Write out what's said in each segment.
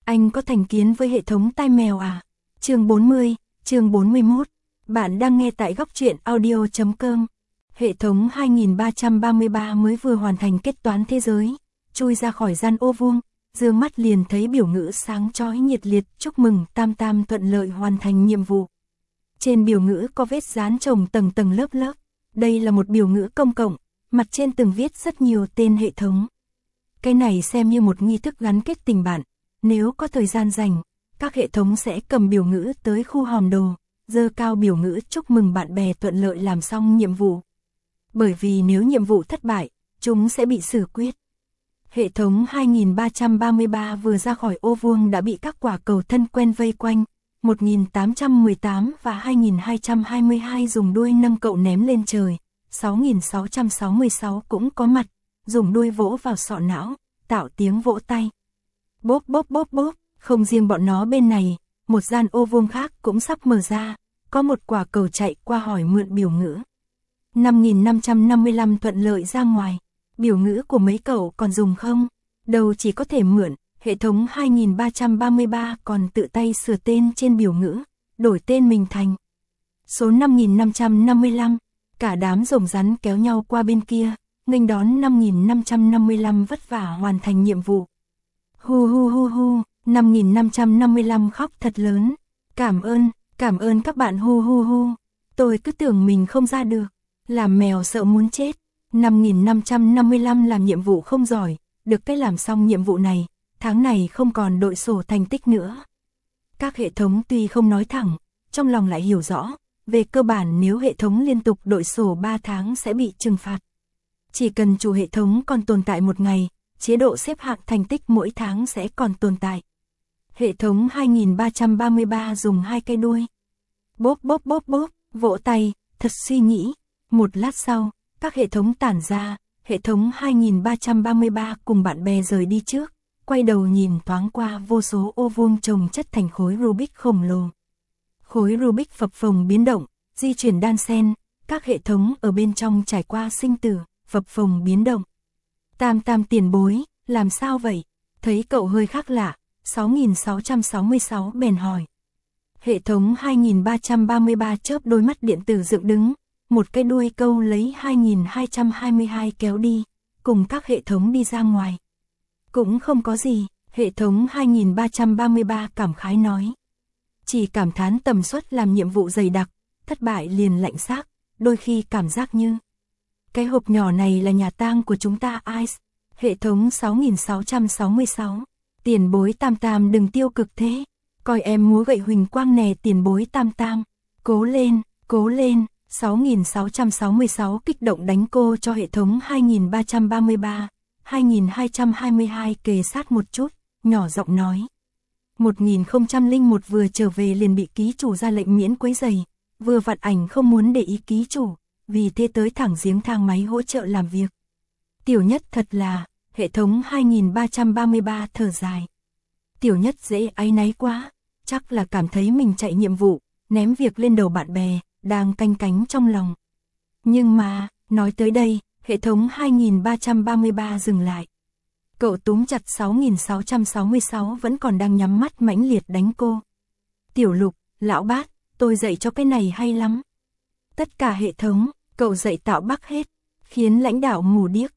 Anh có thành kiến với hệ thống tai mèo à? Chương 40, chương 41. Bạn đang nghe tại góc truyện audio.com. Hệ thống 2333 mới vừa hoàn thành kết toán thế giới, chui ra khỏi gian ô vuông, dương mắt liền thấy biểu ngữ sáng chói nhiệt liệt chúc mừng Tam Tam thuận lợi hoàn thành nhiệm vụ. Trên biểu ngữ có vết dán chồng tầng tầng lớp lớp. Đây là một biểu ngữ công cộng, mặt trên từng viết rất nhiều tên hệ thống. Cái này xem như một nghi thức gắn kết tình bạn. Nếu có thời gian rảnh, các hệ thống sẽ cầm biểu ngữ tới khu hòm đồ, giơ cao biểu ngữ chúc mừng bạn bè thuận lợi làm xong nhiệm vụ. Bởi vì nếu nhiệm vụ thất bại, chúng sẽ bị xử quyết. Hệ thống 2333 vừa ra khỏi ô vuông đã bị các quả cầu thân quen vây quanh. 1818 và 2222 dùng đuôi nâng cậu ném lên trời. 6666 cũng có mặt, dùng đuôi vỗ vào sọ não, tạo tiếng vỗ tay. Bốp bốp bốp bốp, không riêng bọn nó bên này, một gian ô vuông khác cũng sắp mở ra, có một quả cầu chạy qua hỏi mượn biểu ngữ. 5555 thuận lợi ra ngoài, biểu ngữ của mấy cậu còn dùng không? Đâu chỉ có thể mượn, hệ thống 2333 còn tự tay sửa tên trên biểu ngữ, đổi tên mình thành số 5555, cả đám rồng rắn kéo nhau qua bên kia, nghênh đón 5555 vất vả hoàn thành nhiệm vụ. Hu hu hu hu, 5555 khóc thật lớn. Cảm ơn các bạn hu hu hu. Tôi cứ tưởng mình không ra được, làm mèo sợ muốn chết. 5555 làm nhiệm vụ không giỏi, được cái làm xong nhiệm vụ này, tháng này không còn đội sổ thành tích nữa. Các hệ thống tuy không nói thẳng, trong lòng lại hiểu rõ, về cơ bản nếu hệ thống liên tục đội sổ 3 tháng sẽ bị trừng phạt. Chỉ cần chủ hệ thống còn tồn tại một ngày, chế độ xếp hạng thành tích mỗi tháng sẽ còn tồn tại. Hệ thống 2333 dùng hai cái đuôi. Bốp bốp bốp bốp, vỗ tay, thật suy nghĩ. Một lát sau, các hệ thống tản ra, hệ thống 2333 cùng bạn bè rời đi trước, quay đầu nhìn thoáng qua vô số ô vuông chồng chất thành khối Rubik khổng lồ. Khối Rubik phập phồng biến động, di chuyển đan xen, các hệ thống ở bên trong trải qua sinh tử, phập phồng biến động. Tam Tam tiền bối, làm sao vậy? Thấy cậu hơi khác lạ, 6666 bèn hỏi. Hệ thống 2333 chớp đôi mắt điện tử dựng đứng, một cái đuôi câu lấy 2222 kéo đi, cùng các hệ thống đi ra ngoài. Cũng không có gì, hệ thống 2333 cảm khái nói. Chỉ cảm thán tầm suất làm nhiệm vụ dày đặc, thất bại liền lạnh xác, đôi khi cảm giác như cái hộp nhỏ này là nhà tang của chúng ta Ice. Hệ thống 6666, tiền bối Tam Tam đừng tiêu cực thế, coi em múa gậy huỳnh quang nè tiền bối Tam Tam, cố lên, 6666 kích động đánh cô cho hệ thống 2333, 2222 kề sát một chút, nhỏ giọng nói. 1001 vừa trở về liền bị ký chủ ra lệnh miễn quấy rầy, vừa vặn ảnh không muốn để ý ký chủ, vì thế tới thẳng giếng thang máy hỗ trợ làm việc. Tiểu Nhất thật là, hệ thống 2333 thở dài. Tiểu Nhất dễ áy náy quá, chắc là cảm thấy mình chạy nhiệm vụ, ném việc lên đầu bạn bè, đang canh cánh trong lòng. Nhưng mà, nói tới đây, hệ thống 2333 dừng lại. Cậu túm chặt 6666 vẫn còn đang nhắm mắt mãnh liệt đánh cô. Tiểu Lục, lão bát, tôi dạy cho cái này hay lắm. Tất cả hệ thống, cậu dạy tạo bắc hết, khiến lãnh đạo mù điếc.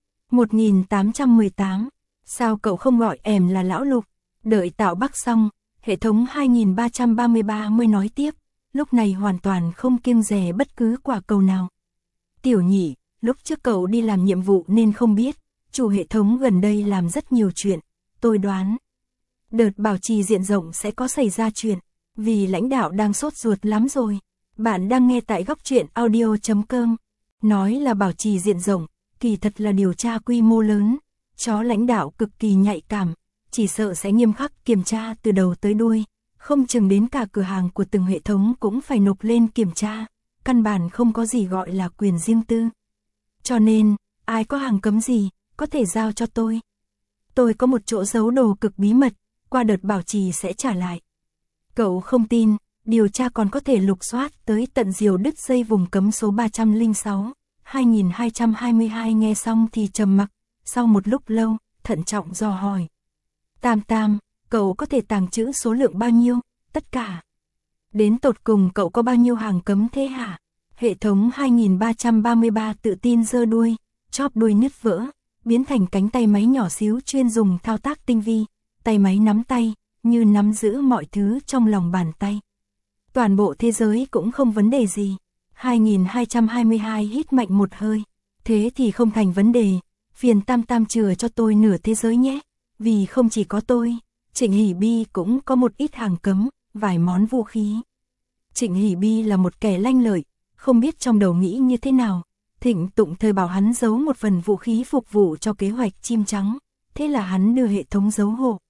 1818, sao cậu không gọi em là lão Lục? Đợi tạo bắc xong, hệ thống 2333 mới nói tiếp, lúc này hoàn toàn không kiêng dè bất cứ quả cầu nào. Tiểu Nhị, lúc trước cậu đi làm nhiệm vụ nên không biết, chủ hệ thống gần đây làm rất nhiều chuyện, tôi đoán. Đợt bảo trì diện rộng sẽ có xảy ra chuyện, vì lãnh đạo đang sốt ruột lắm rồi. Bạn đang nghe tại góc truyện audio.com, nói là bảo trì diện rộng, kỳ thật là điều tra quy mô lớn, chó lãnh đạo cực kỳ nhạy cảm, chỉ sợ sẽ nghiêm khắc kiểm tra từ đầu tới đuôi, không chừng đến cả cửa hàng của từng hệ thống cũng phải nộp lên kiểm tra, căn bản không có gì gọi là quyền riêng tư. Cho nên, ai có hàng cấm gì, có thể giao cho tôi. Tôi có một chỗ giấu đồ cực bí mật, qua đợt bảo trì sẽ trả lại. Cậu không tin, điều tra còn có thể lục soát tới tận diều đứt dây vùng cấm số 306. 2222 nghe xong thì trầm mặc, sau một lúc lâu, thận trọng dò hỏi. Tam Tam, cậu có thể tàng trữ số lượng bao nhiêu, tất cả. Đến tột cùng cậu có bao nhiêu hàng cấm thế hả? Hệ thống 2333 tự tin giơ đuôi, chóp đuôi nứt vỡ, biến thành cánh tay máy nhỏ xíu chuyên dùng thao tác tinh vi, tay máy nắm tay, như nắm giữ mọi thứ trong lòng bàn tay. Toàn bộ thế giới cũng không vấn đề gì. 2222 hít mạnh một hơi. Thế thì không thành vấn đề, phiền Tam Tam chừa cho tôi nửa thế giới nhé, vì không chỉ có tôi, Trịnh Hỷ Bi cũng có một ít hàng cấm, vài món vũ khí. Trịnh Hỷ Bi là một kẻ lanh lợi, không biết trong đầu nghĩ như thế nào. Thịnh Tụng Thời bảo hắn giấu một phần vũ khí phục vụ cho kế hoạch chim trắng, thế là hắn đưa hệ thống giấu hộ.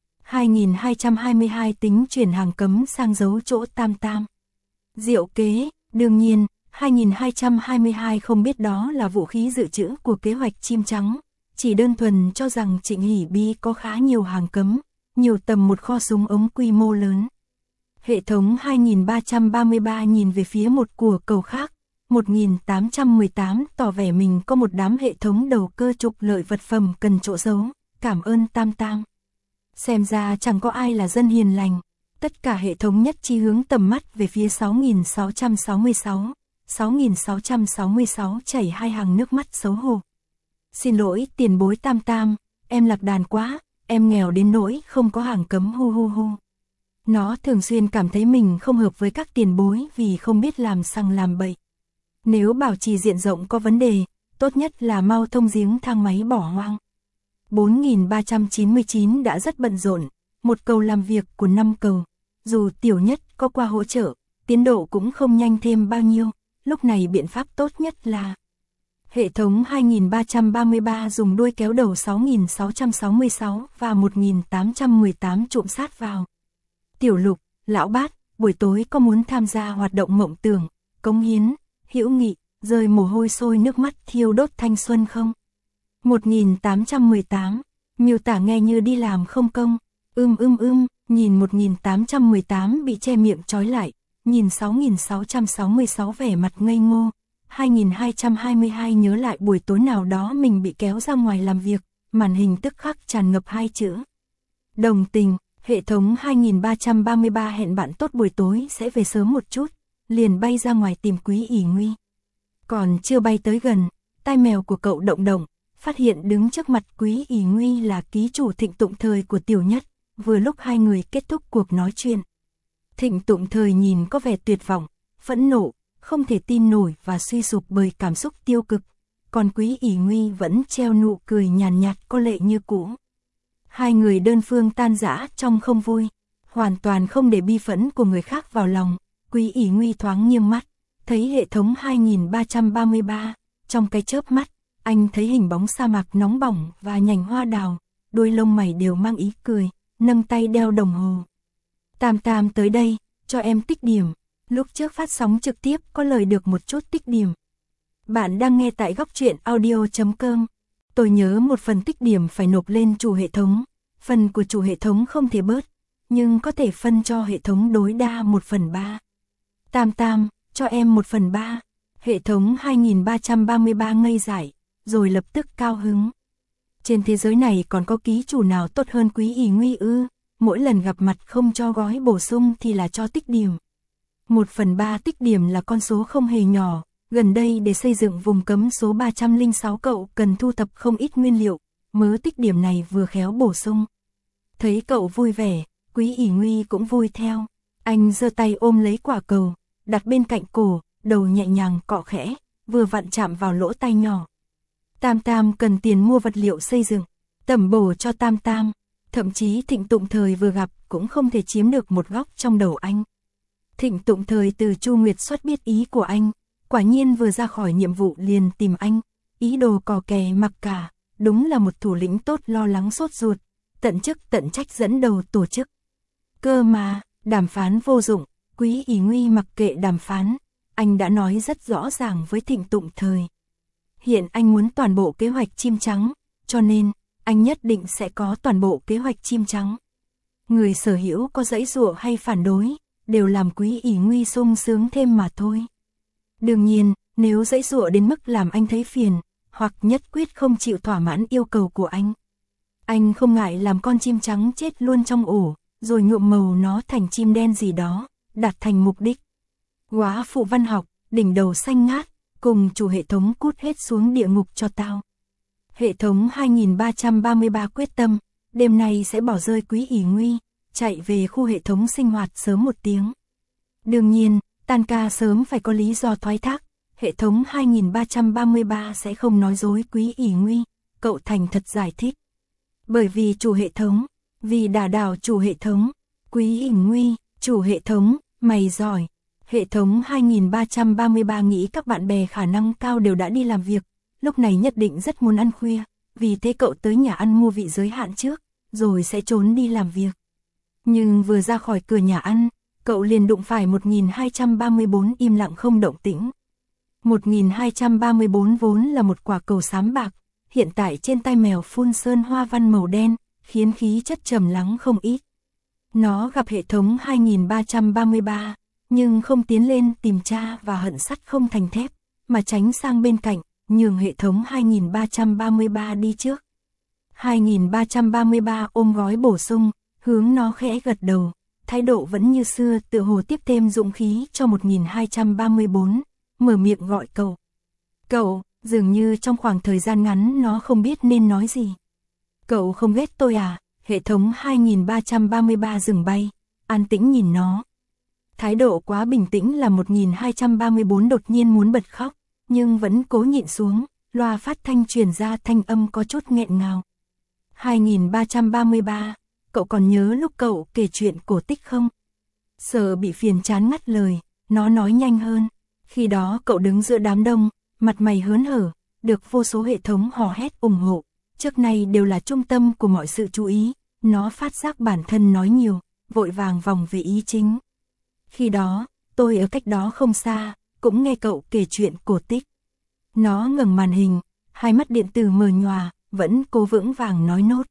2222 tính chuyển hàng cấm sang giấu chỗ Tam Tam. Diệu kế, đương nhiên, 2222 không biết đó là vũ khí dự trữ của kế hoạch chim trắng, chỉ đơn thuần cho rằng Trịnh Hỷ Bi có khá nhiều hàng cấm, nhiều tầm một kho súng ống quy mô lớn. Hệ thống 2333 nhìn về phía một của cầu khác, 1818 tỏ vẻ mình có một đám hệ thống đầu cơ trục lợi vật phẩm cần chỗ giấu, cảm ơn Tam Tam. Xem ra chẳng có ai là dân hiền lành, tất cả hệ thống nhất chi hướng tầm mắt về phía 6666, 6666 chảy hai hàng nước mắt xấu hổ. Xin lỗi tiền bối Tam Tam, em lạc đàn quá, em nghèo đến nỗi không có hàng cấm hu hu hu. Nó thường xuyên cảm thấy mình không hợp với các tiền bối vì không biết làm sằng làm bậy. Nếu bảo trì diện rộng có vấn đề, tốt nhất là mau thông giếng thang máy bỏ hoang. 4399 đã rất bận rộn, một cầu làm việc của 5 cầu. Dù tiểu nhất có qua hỗ trợ, tiến độ cũng không nhanh thêm bao nhiêu, lúc này biện pháp tốt nhất là hệ thống 2333 dùng đuôi kéo đầu 6666 và 1818 trụm sát vào. Tiểu Lục, Lão Bát, buổi tối có muốn tham gia hoạt động mộng tưởng, cống hiến, hữu nghị, rơi mồ hôi sôi nước mắt thiêu đốt thanh xuân không? 1818, miêu tả nghe như đi làm không công, nhìn 1818 bị che miệng trói lại, nhìn 6666 vẻ mặt ngây ngô, 2222 nhớ lại buổi tối nào đó mình bị kéo ra ngoài làm việc, màn hình tức khắc tràn ngập hai chữ. Đồng tình, hệ thống 2333 hẹn bạn tốt buổi tối sẽ về sớm một chút, liền bay ra ngoài tìm Quý ỷ Nguy. Còn chưa bay tới gần, tai mèo của cậu động động, phát hiện đứng trước mặt Quý ỷ Nguy là ký chủ Thịnh Tụng Thời của tiểu nhất, vừa lúc hai người kết thúc cuộc nói chuyện. Thịnh Tụng Thời nhìn có vẻ tuyệt vọng, phẫn nộ, không thể tin nổi và suy sụp bởi cảm xúc tiêu cực, còn Quý ỷ Nguy vẫn treo nụ cười nhàn nhạt có lệ như cũ. Hai người đơn phương tan rã trong không vui, hoàn toàn không để bi phẫn của người khác vào lòng. Quý ỷ Nguy thoáng nghiêng mắt, thấy hệ thống 2333, trong cái chớp mắt, anh thấy hình bóng sa mạc nóng bỏng và nhành hoa đào, đôi lông mày đều mang ý cười, nâng tay đeo đồng hồ. Tam Tam tới đây, cho em tích điểm, lúc trước phát sóng trực tiếp có lời được một chút tích điểm. Bạn đang nghe tại góc truyện audio.com. Tôi nhớ một phần tích điểm phải nộp lên chủ hệ thống, phần của chủ hệ thống không thể bớt, nhưng có thể phân cho hệ thống tối đa 1/3. Tam Tam, cho em 1/3. Hệ thống 2333 ngây dại, rồi lập tức cao hứng. Trên thế giới này còn có ký chủ nào tốt hơn Quý ỷ Nguy ư? Mỗi lần gặp mặt không cho gói bổ sung thì là cho tích điểm. 1/3 tích điểm là con số không hề nhỏ. Gần đây để xây dựng vùng cấm số 306 cậu cần thu thập không ít nguyên liệu, mớ tích điểm này vừa khéo bổ sung. Thấy cậu vui vẻ, Quý ỷ Nguy cũng vui theo. Anh giơ tay ôm lấy quả cầu, đặt bên cạnh cổ, đầu nhẹ nhàng cọ khẽ, vừa vặn chạm vào lỗ tai nhỏ. Tam Tam cần tiền mua vật liệu xây dựng, tẩm bổ cho Tam Tam, thậm chí Thịnh Tụng Thời vừa gặp cũng không thể chiếm được một góc trong đầu anh. Thịnh Tụng Thời từ Chu Nguyệt Xuất biết ý của anh, quả nhiên vừa ra khỏi nhiệm vụ liền tìm anh, ý đồ cò kè mặc cả, đúng là một thủ lĩnh tốt lo lắng sốt ruột, tận chức tận trách dẫn đầu tổ chức. Cơ mà, đàm phán vô dụng, Quý ỷ Nguy mặc kệ đàm phán, anh đã nói rất rõ ràng với Thịnh Tụng Thời. Hiện anh muốn toàn bộ kế hoạch chim trắng, cho nên, anh nhất định sẽ có toàn bộ kế hoạch chim trắng. Người sở hữu có giãy giụa hay phản đối, đều làm Quý ỷ Nguy sung sướng thêm mà thôi. Đương nhiên, nếu giãy giụa đến mức làm anh thấy phiền, hoặc nhất quyết không chịu thỏa mãn yêu cầu của anh, Anh không ngại làm con chim trắng chết luôn trong ổ, rồi nhuộm màu nó thành chim đen gì đó, đạt thành mục đích. Góa phụ văn học, đỉnh đầu xanh ngát, cùng chủ hệ thống cút hết xuống địa ngục cho tao. Hệ thống 2333 quyết tâm, đêm nay sẽ bỏ rơi Quý ỷ nguy, chạy về khu hệ thống sinh hoạt sớm một tiếng. Đương nhiên, tan ca sớm phải có lý do thoái thác, hệ thống 2333 sẽ không nói dối Quý ỷ nguy, cậu thành thật giải thích. Bởi vì chủ hệ thống, vì đả đảo chủ hệ thống, Quý ỷ nguy, chủ hệ thống, mày giỏi. Hệ thống 2333 nghĩ các bạn bè khả năng cao đều đã đi làm việc, lúc này nhất định rất muốn ăn khuya, vì thế cậu tới nhà ăn mua vị giới hạn trước, rồi sẽ trốn đi làm việc. Nhưng vừa ra khỏi cửa nhà ăn, cậu liền đụng phải 1234 im lặng không động tĩnh. 1234 vốn là một quả cầu xám bạc, hiện tại trên tay mèo phun sơn hoa văn màu đen, khiến khí chất trầm lắng không ít. Nó gặp hệ thống 2333, nhưng không tiến lên tìm tra và hận sắt không thành thép, mà tránh sang bên cạnh, nhường hệ thống 2333 đi trước. 2333 ôm gói bổ sung, hướng nó khẽ gật đầu, thái độ vẫn như xưa, tựa hồ tiếp thêm dũng khí cho 1234, mở miệng gọi cậu. Cậu, dường như trong khoảng thời gian ngắn nó không biết nên nói gì. Cậu không ghét tôi à? Hệ thống 2333 dừng bay, an tĩnh nhìn nó. Thái độ quá bình tĩnh là 1234 đột nhiên muốn bật khóc, nhưng vẫn cố nhịn xuống, loa phát thanh truyền ra thanh âm có chút nghẹn ngào. 2333, cậu còn nhớ lúc cậu kể chuyện cổ tích không? Sợ bị phiền chán ngắt lời, nó nói nhanh hơn. Khi đó cậu đứng giữa đám đông, mặt mày hớn hở, được vô số hệ thống hò hét ủng hộ, trước nay đều là trung tâm của mọi sự chú ý, nó phát giác bản thân nói nhiều, vội vàng vòng về ý chính. Khi đó, tôi ở cách đó không xa, cũng nghe cậu kể chuyện cổ tích. Nó ngẩng màn hình, hai mắt điện tử mờ nhòa, vẫn cố vững vàng nói nốt.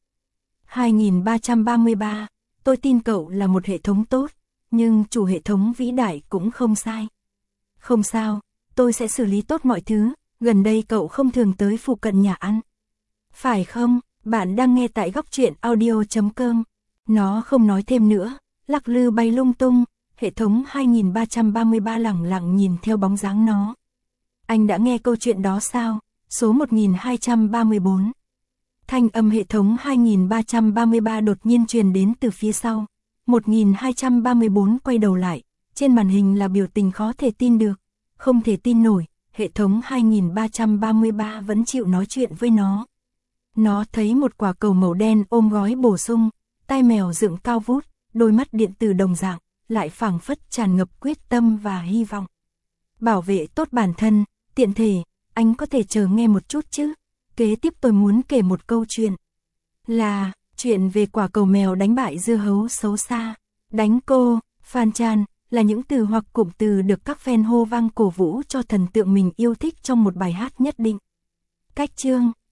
2333, tôi tin cậu là một hệ thống tốt, nhưng chủ hệ thống vĩ đại cũng không sai. Không sao, tôi sẽ xử lý tốt mọi thứ, gần đây cậu không thường tới phụ cận nhà ăn. Phải không, bạn đang nghe tại góc truyện audio.com. Nó không nói thêm nữa, lắc lư bay lung tung, hệ thống 2333 lẳng lặng nhìn theo bóng dáng nó. Anh đã nghe câu chuyện đó sao? Số 1234. Thanh âm hệ thống 2333 đột nhiên truyền đến từ phía sau. 1234 quay đầu lại, trên màn hình là biểu tình khó thể tin được, không thể tin nổi, hệ thống 2333 vẫn chịu nói chuyện với nó. Nó thấy một quả cầu màu đen ôm gói bổ sung, tai mèo dựng cao vút, đôi mắt điện tử đồng dạng, lại phảng phất tràn ngập quyết tâm và hy vọng. Bảo vệ tốt bản thân, tiện thể, anh có thể chờ nghe một chút chứ? Kế tiếp tôi muốn kể một câu chuyện. Là, chuyện về quả cầu mèo đánh bại dưa hấu xấu xa. Đánh cô, Phan Chan, là những từ hoặc cụm từ được các fan hô vang cổ vũ cho thần tượng mình yêu thích trong một bài hát nhất định. Cách chương